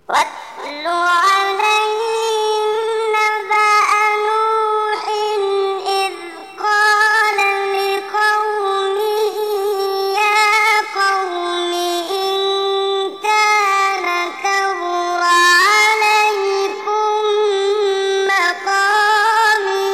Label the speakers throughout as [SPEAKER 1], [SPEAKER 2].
[SPEAKER 1] واتل عليهم نبأ نوح إذ قال لقومه يا قوم إن كان كبر عليكم مقامي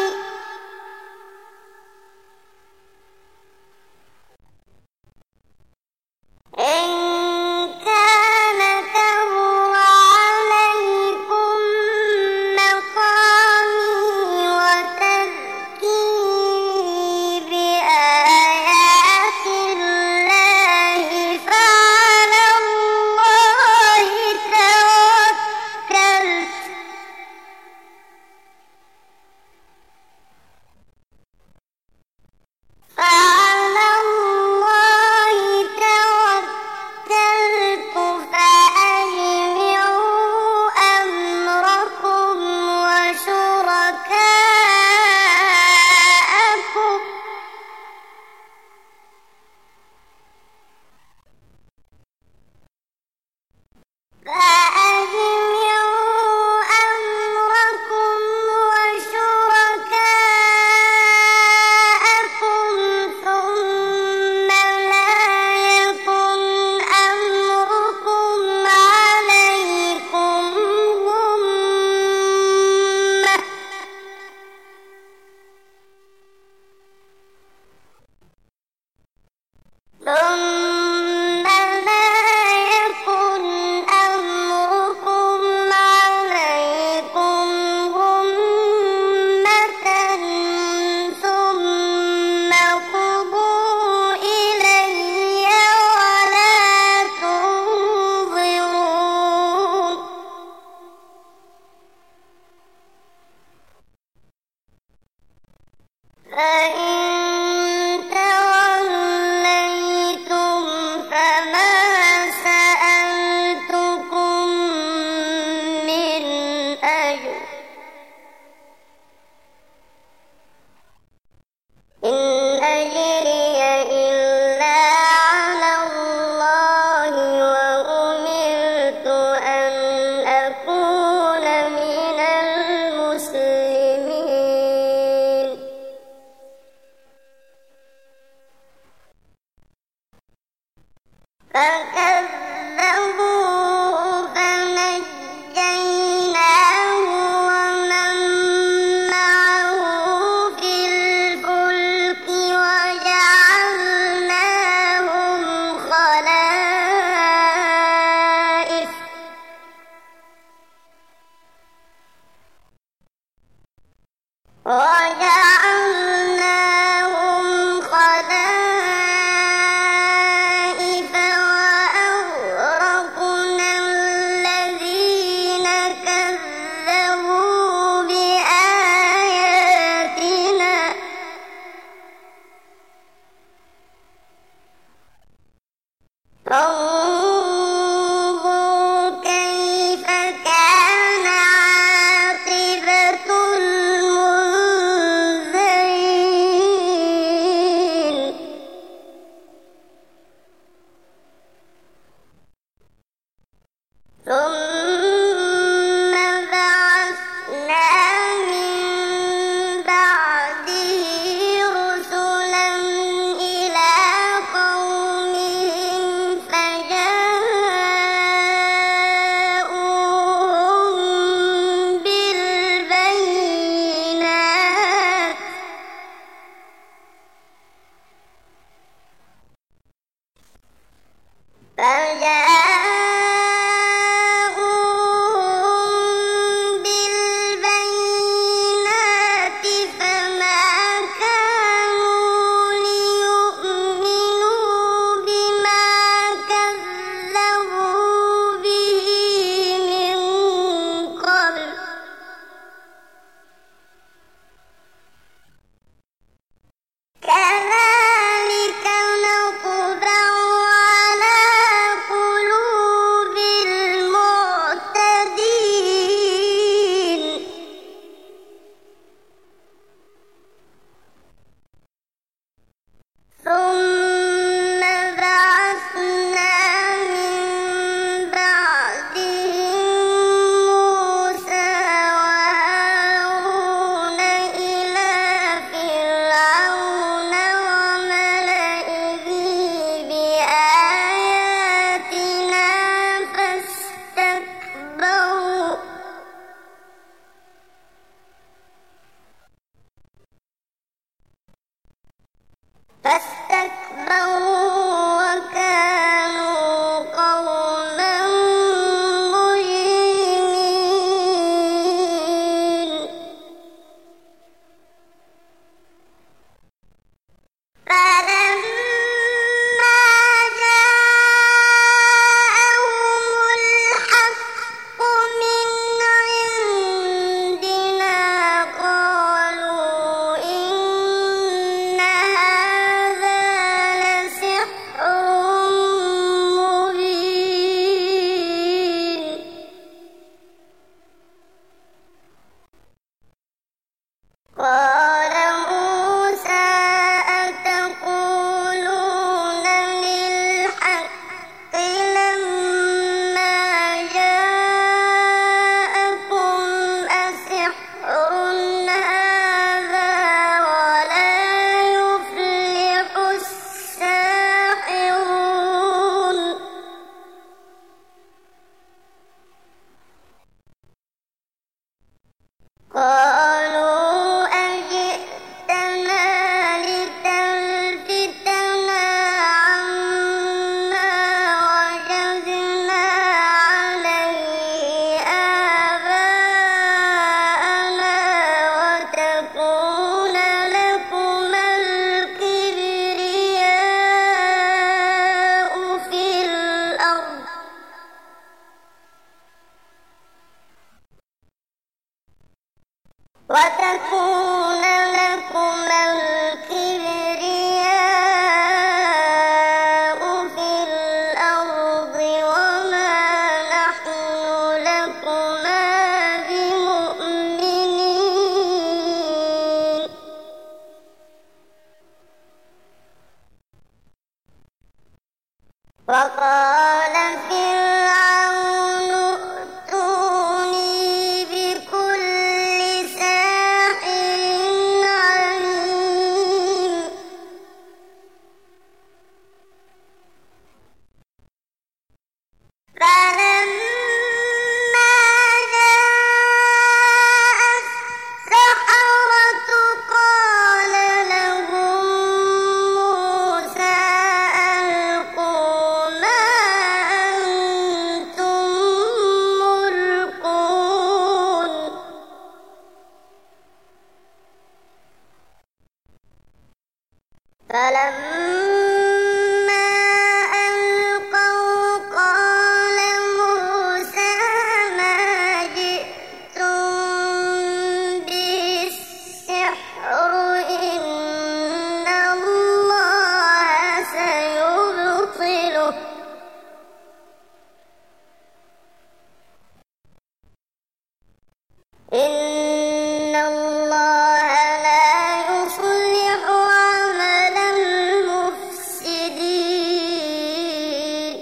[SPEAKER 1] وتذكيري بآيات الله فعلى الله توكلت فأجمعوا أمركم وشركاءكم ثم لا يكن أمركم عليكم غمة ثم قضوا إلي ولا تنظرون فإن توليتم فما سألتكم من أجر إن أجري إلا على الله وأمرت أن أكون من المسلمين فكذبوه فنجيناه ومن معه في الفلك وجعلناهم خلائف وأغرقنا الذين كذبوا بآياتنا فانظر كيف كان عاقبة المنذرين ثم بعثنا من بعده رسلا إلى قومهم فجاءوهم بالبينات فما كانوا ليؤمنوا بما كذبوا به من قبل كذلك نطبع على قلوب الأرض وتكون لكما الكبرياء في الأرض وما نحن لكما بمؤمنين وقال فرعون ائتوني بكل ساحر عليم فلما جاء السحرة قال لهم موسى ألقوا ما أنتم ملقون فلما ألقوا قال موسى ما جئتم به السحر إن الله سيبطله إن الله لا يصلح عمل المفسدين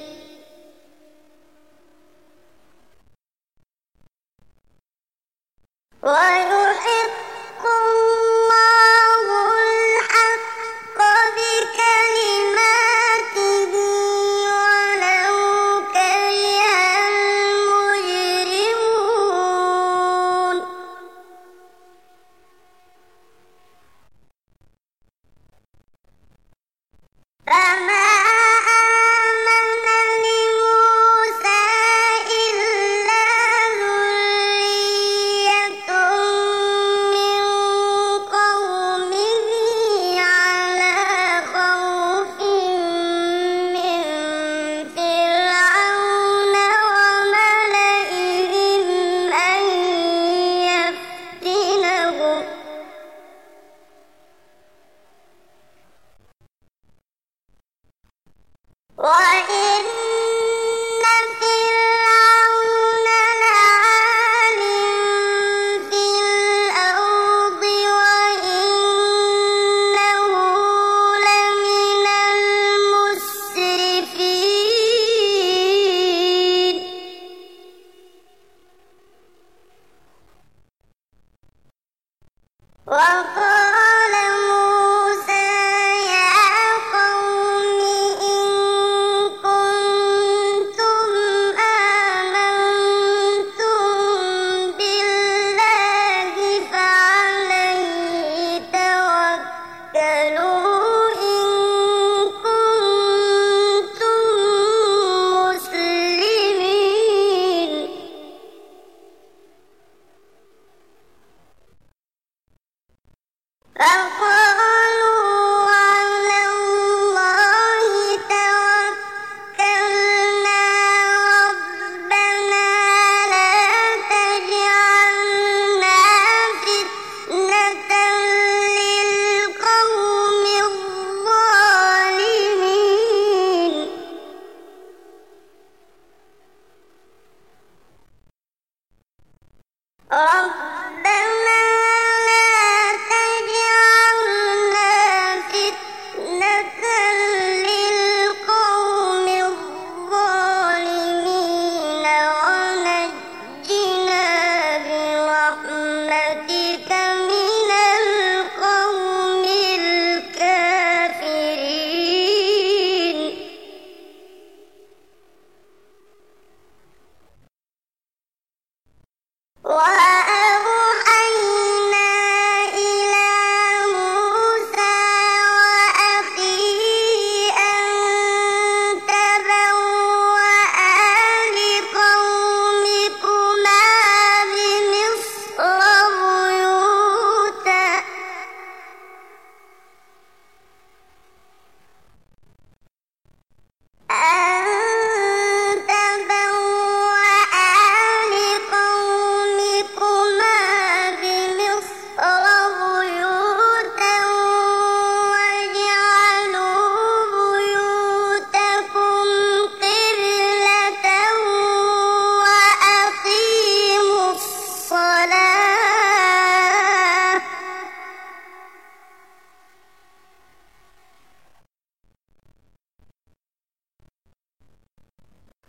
[SPEAKER 1] ويحق الله الحق بكلماته ولو كره المجرمون فما آمن لموسى إلا ذرية من قومه على خوف من فرعون وملئهم أن يفتنهم وإن فرعون لعال في الأرض وإنه لمن المسرفين وقال موسى يا قوم إن كنتم آمنتم بالله فعليه توكلوا إن كنتم مسلمين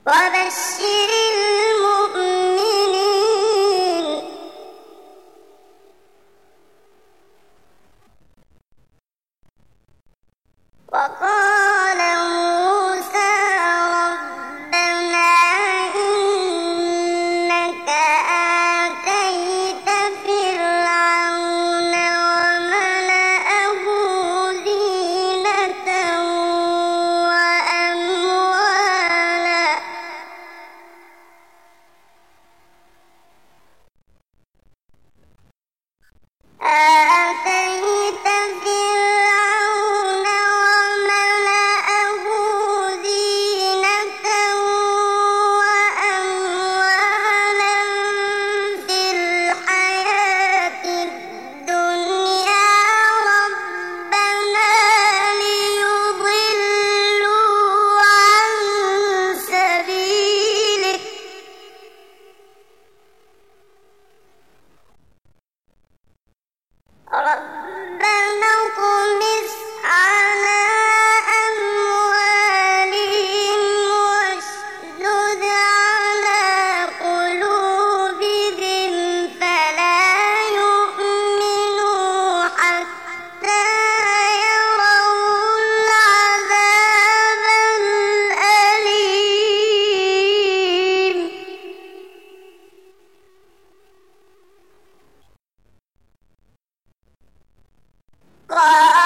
[SPEAKER 1] وبشر المؤمنين. وقال موسى ربنا إنك آتيت فرعون وملأه زينة وأموالا آتيت فرعون وملأه زينة وأموالا في الحياة الدنيا ربنا ليضلوا عن سبيلك ربنا اطمس على أموالهم واشدد على قلوبهم فلا يؤمنوا حتى يروا العذاب الأليم. قال